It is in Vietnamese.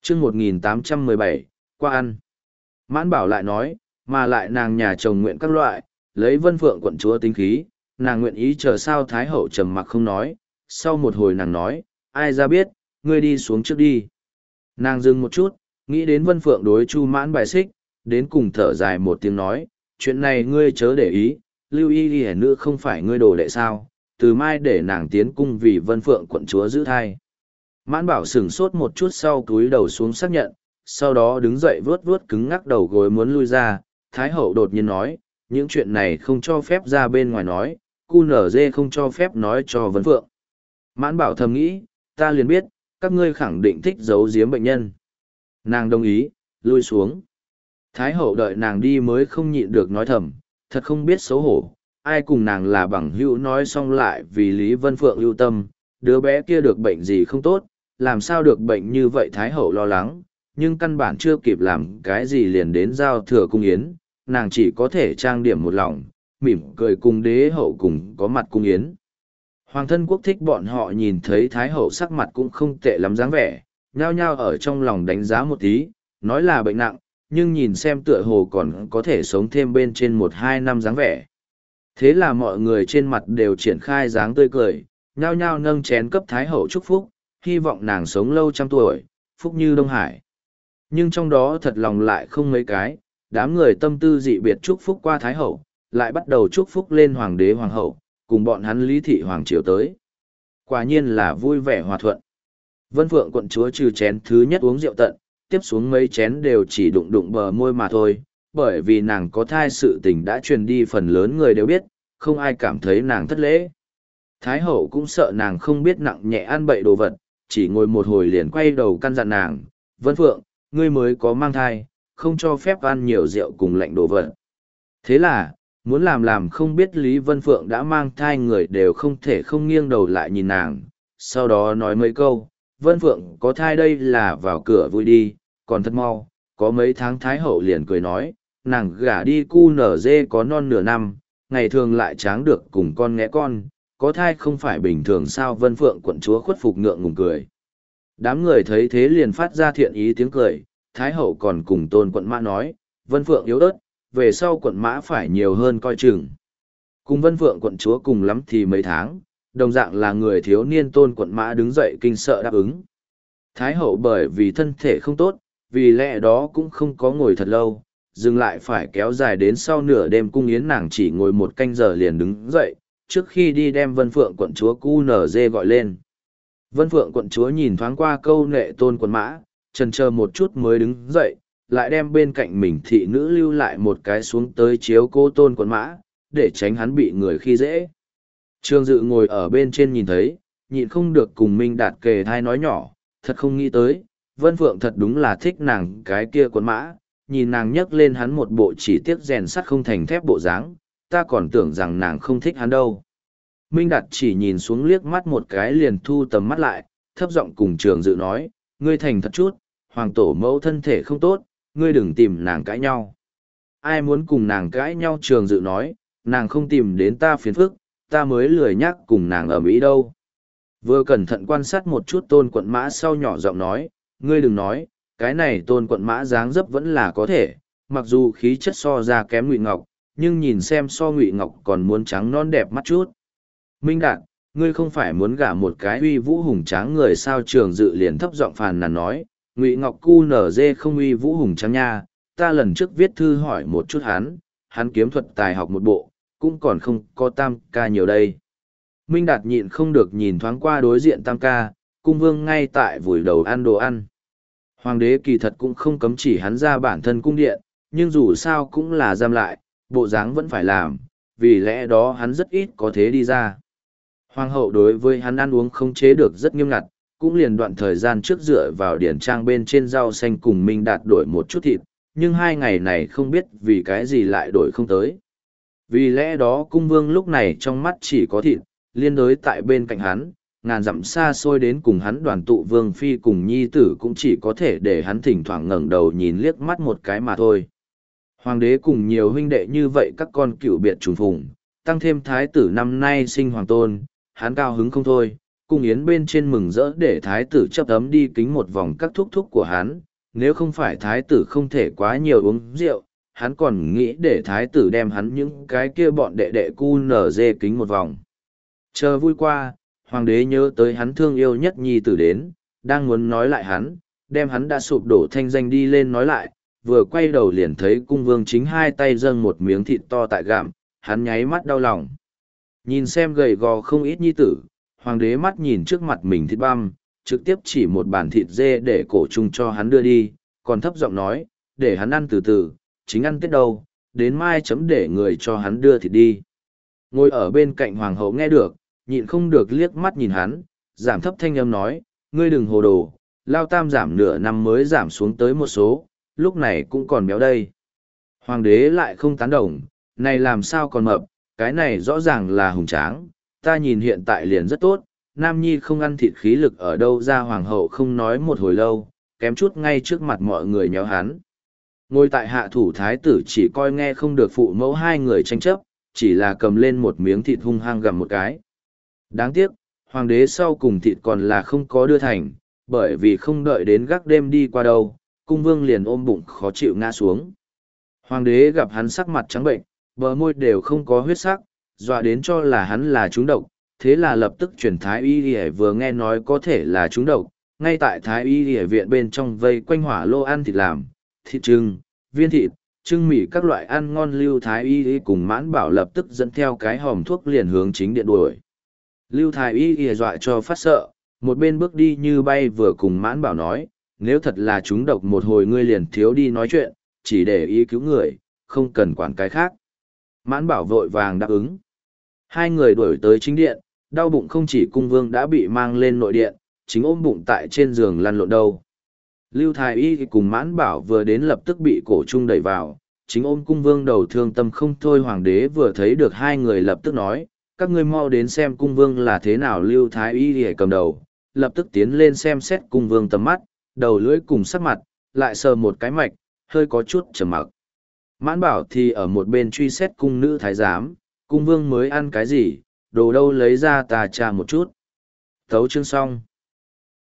chương 1817, qua ăn. Mãn Bảo lại nói, mà lại nàng nhà chồng nguyện các loại, lấy Vân Phượng quận chúa tính khí, nàng nguyện ý chờ sao Thái hậu trầm mặc không nói, sau một hồi nàng nói, ai ra biết, ngươi đi xuống trước đi. Nàng dừng một chút, nghĩ đến Vân Phượng đối Chu Mãn bài xích, đến cùng thở dài một tiếng nói, chuyện này ngươi chớ để ý, Lưu Y Y nữ không phải ngươi đồ đệ sao, từ mai để nàng tiến cung vì Vân Phượng quận chúa giữ thai. Mãn Bảo sửng sốt một chút sau cúi đầu xuống xác nhận, sau đó đứng dậy vuốt vuốt cứng ngắc đầu gối muốn lui ra, Thái hậu đột nhiên nói, những chuyện này không cho phép ra bên ngoài nói, cu nở dê không cho phép nói cho Vân Phượng. Mãn Bảo thầm nghĩ, ta liền biết, các ngươi khẳng định thích giấu giếm bệnh nhân. Nàng đồng ý, lui xuống. Thái hậu đợi nàng đi mới không nhịn được nói thầm, thật không biết xấu hổ, ai cùng nàng là bằng hữu nói xong lại vì Lý Vân Phượng ưu tâm, đứa bé kia được bệnh gì không tốt, làm sao được bệnh như vậy Thái hậu lo lắng, nhưng căn bản chưa kịp làm cái gì liền đến giao thừa cung yến, nàng chỉ có thể trang điểm một lòng, mỉm cười cùng đế hậu cùng có mặt cung yến. Hoàng thân quốc thích bọn họ nhìn thấy Thái hậu sắc mặt cũng không tệ lắm dáng vẻ, nhao nhao ở trong lòng đánh giá một tí, nói là bệnh nặng, nhưng nhìn xem tựa hồ còn có thể sống thêm bên trên 1-2 năm dáng vẻ. Thế là mọi người trên mặt đều triển khai dáng tươi cười, nhao nhao nâng chén cấp Thái hậu chúc phúc, hy vọng nàng sống lâu trăm tuổi, phúc như Đông Hải. Nhưng trong đó thật lòng lại không mấy cái, đám người tâm tư dị biệt chúc phúc qua Thái hậu, lại bắt đầu chúc phúc lên Hoàng đế Hoàng hậu, cùng bọn hắn Lý thị Hoàng triều tới. Quả nhiên là vui vẻ hòa thuận. Vân Phượng quận chúa trừ chén thứ nhất uống rượu tận, tiếp xuống mấy chén đều chỉ đụng đụng bờ môi mà thôi, bởi vì nàng có thai sự tình đã truyền đi phần lớn người đều biết, không ai cảm thấy nàng thất lễ. Thái hậu cũng sợ nàng không biết nặng nhẹ ăn bậy đồ vật, chỉ ngồi một hồi liền quay đầu căn dặn nàng, Vân Phượng, ngươi mới có mang thai, không cho phép ăn nhiều rượu cùng lạnh đồ vật. Thế là, muốn làm không biết Lý Vân Phượng đã mang thai người đều không thể không nghiêng đầu lại nhìn nàng, sau đó nói mấy câu, Vân Phượng có thai đây là vào cửa vui đi, còn thật mau, có mấy tháng Thái hậu liền cười nói, nàng gả đi cu nở dê có non nửa năm, ngày thường lại tráng được cùng con nghé con, có thai không phải bình thường sao Vân Phượng quận chúa khuất phục ngượng ngùng cười. Đám người thấy thế liền phát ra thiện ý tiếng cười, Thái hậu còn cùng Tôn quận mã nói, Vân Phượng yếu ớt, về sau quận mã phải nhiều hơn coi chừng. Cùng Vân Phượng quận chúa cùng lắm thì mấy tháng, đồng dạng là người thiếu niên Tôn quận mã đứng dậy kinh sợ đáp ứng. Thái hậu bởi vì thân thể không tốt, vì lẽ đó cũng không có ngồi thật lâu, dừng lại phải kéo dài đến sau nửa đêm cung yến nàng chỉ ngồi 1 canh giờ liền đứng dậy, trước khi đi đem Vân Phượng quận chúa QNZ gọi lên. Vân Phượng quận chúa nhìn thoáng qua câu nệ Tôn quận mã, chần chờ một chút mới đứng dậy, lại đem bên cạnh mình thị nữ lưu lại một cái xuống tới chiếu cô Tôn quận mã, để tránh hắn bị người khi dễ. Trương Dự ngồi ở bên trên nhìn thấy, nhịn không được cùng Minh Đạt kề thai nói nhỏ, thật không nghĩ tới, Vân Phượng thật đúng là thích nàng cái kia quận mã, nhìn nàng nhấc lên hắn một bộ chỉ tiếc rèn sắt không thành thép bộ dáng, ta còn tưởng rằng nàng không thích hắn đâu. Minh Đạt chỉ nhìn xuống liếc mắt một cái liền thu tầm mắt lại, thấp giọng cùng Trường Dự nói, ngươi thành thật chút, hoàng tổ mẫu thân thể không tốt, ngươi đừng tìm nàng cãi nhau. Ai muốn cùng nàng cãi nhau Trường Dự nói, nàng không tìm đến ta phiền phức, ta mới lười nhắc cùng nàng ở mỹ đâu. Vừa cẩn thận quan sát một chút Tôn quận mã sau nhỏ giọng nói, ngươi đừng nói, cái này Tôn quận mã dáng dấp vẫn là có thể, mặc dù khí chất so ra kém Ngụy Ngọc, nhưng nhìn xem so Ngụy Ngọc còn muốn trắng non đẹp mắt chút. Minh Đạt, ngươi không phải muốn gả một cái uy vũ hùng tráng người sao Trường Dự liền thấp giọng phàn nàn nói, Ngụy Ngọc cu nở dê không uy vũ hùng tráng nha, ta lần trước viết thư hỏi một chút hắn kiếm thuật tài học một bộ, cũng còn không có tam ca nhiều đây. Minh Đạt nhịn không được nhìn thoáng qua đối diện tam ca, cung vương ngay tại vùi đầu ăn đồ ăn. Hoàng đế kỳ thật cũng không cấm chỉ hắn ra bản thân cung điện, nhưng dù sao cũng là giam lại, bộ dáng vẫn phải làm, vì lẽ đó hắn rất ít có thế đi ra. Hoàng hậu đối với hắn ăn uống không chế được rất nghiêm ngặt, cũng liền đoạn thời gian trước dựa vào điển trang bên trên rau xanh cùng Minh Đạt đổi một chút thịt, nhưng 2 ngày này không biết vì cái gì lại đổi không tới. Vì lẽ đó cung vương lúc này trong mắt chỉ có thịt, liên đối tại bên cạnh hắn, ngàn dặm xa xôi đến cùng hắn đoàn tụ vương phi cùng nhi tử cũng chỉ có thể để hắn thỉnh thoảng ngẩng đầu nhìn liếc mắt một cái mà thôi. Hoàng đế cùng nhiều huynh đệ như vậy các con cựu biệt trùng phùng, tăng thêm thái tử năm nay sinh hoàng tôn, hắn cao hứng không thôi, Cung yến bên trên mừng rỡ để thái tử chấp ấm đi kính một vòng các thúc thúc của hắn, nếu không phải thái tử không thể quá nhiều uống rượu, hắn còn nghĩ để thái tử đem hắn những cái kia bọn đệ đệ cu nở dê kính một vòng. Chờ vui qua, hoàng đế nhớ tới hắn thương yêu nhất nhi tử đến, đang muốn nói lại hắn, đem hắn đã sụp đổ thanh danh đi lên nói lại, vừa quay đầu liền thấy cung vương chính hai tay dâng một miếng thịt to tại gặm, hắn nháy mắt đau lòng. Nhìn xem gầy gò không ít nhi tử, hoàng đế mắt nhìn trước mặt mình thịt băm, trực tiếp chỉ một bàn thịt dê để cổ chung cho hắn đưa đi, còn thấp giọng nói, để hắn ăn từ từ, chính ăn tết đâu, đến mai chấm để người cho hắn đưa thịt đi. Ngồi ở bên cạnh hoàng hậu nghe được, nhịn không được liếc mắt nhìn hắn, giảm thấp thanh âm nói, ngươi đừng hồ đồ, lao tam giảm nửa năm mới giảm xuống tới một số, lúc này cũng còn béo đây. Hoàng đế lại không tán đồng, này làm sao còn mập, cái này rõ ràng là hùng tráng, ta nhìn hiện tại liền rất tốt, nam nhi không ăn thịt khí lực ở đâu ra. Hoàng hậu không nói một hồi lâu, kém chút ngay trước mặt mọi người nhéo hắn. Ngồi tại hạ thủ thái tử chỉ coi nghe không được phụ mẫu hai người tranh chấp, chỉ là cầm lên một miếng thịt hung hăng gặm một cái. Đáng tiếc, hoàng đế sau cùng thịt còn là không có đưa thành, bởi vì không đợi đến gác đêm đi qua đâu, cung vương liền ôm bụng khó chịu ngã xuống. Hoàng đế gặp hắn sắc mặt trắng bệnh, bờ môi đều không có huyết sắc, dọa đến cho là hắn là trúng độc, thế là lập tức chuyển thái y y vừa nghe nói có thể là trúng độc, ngay tại thái y y viện bên trong vây quanh hỏa lô ăn thịt làm, thịt trưng, viên thịt, trưng mì các loại ăn ngon. Lưu thái y y cùng Mãn Bảo lập tức dẫn theo cái hòm thuốc liền hướng chính điện đuổi. Lưu thái y y dọa cho phát sợ, một bên bước đi như bay vừa cùng Mãn Bảo nói, nếu thật là trúng độc một hồi ngươi liền thiếu đi nói chuyện, chỉ để ý cứu người, không cần quản cái khác. Mãn Bảo vội vàng đáp ứng. Hai người đuổi tới chính điện, đau bụng không chỉ cung vương đã bị mang lên nội điện, chính ôm bụng tại trên giường lăn lộn đâu. Lưu Thái Y cùng Mãn Bảo vừa đến lập tức bị cổ trung đẩy vào, chính ôm cung vương đầu thương tâm không thôi. Hoàng đế vừa thấy được hai người lập tức nói, các ngươi mau đến xem cung vương là thế nào. Lưu Thái Y cầm đầu, lập tức tiến lên xem xét cung vương tầm mắt, đầu lưỡi cùng sắc mặt, lại sờ một cái mạch, hơi có chút trầm mặc. Mãn Bảo thì ở một bên truy xét cung nữ thái giám, cung vương mới ăn cái gì, đồ đâu lấy ra ta tra một chút. Thấu chương xong.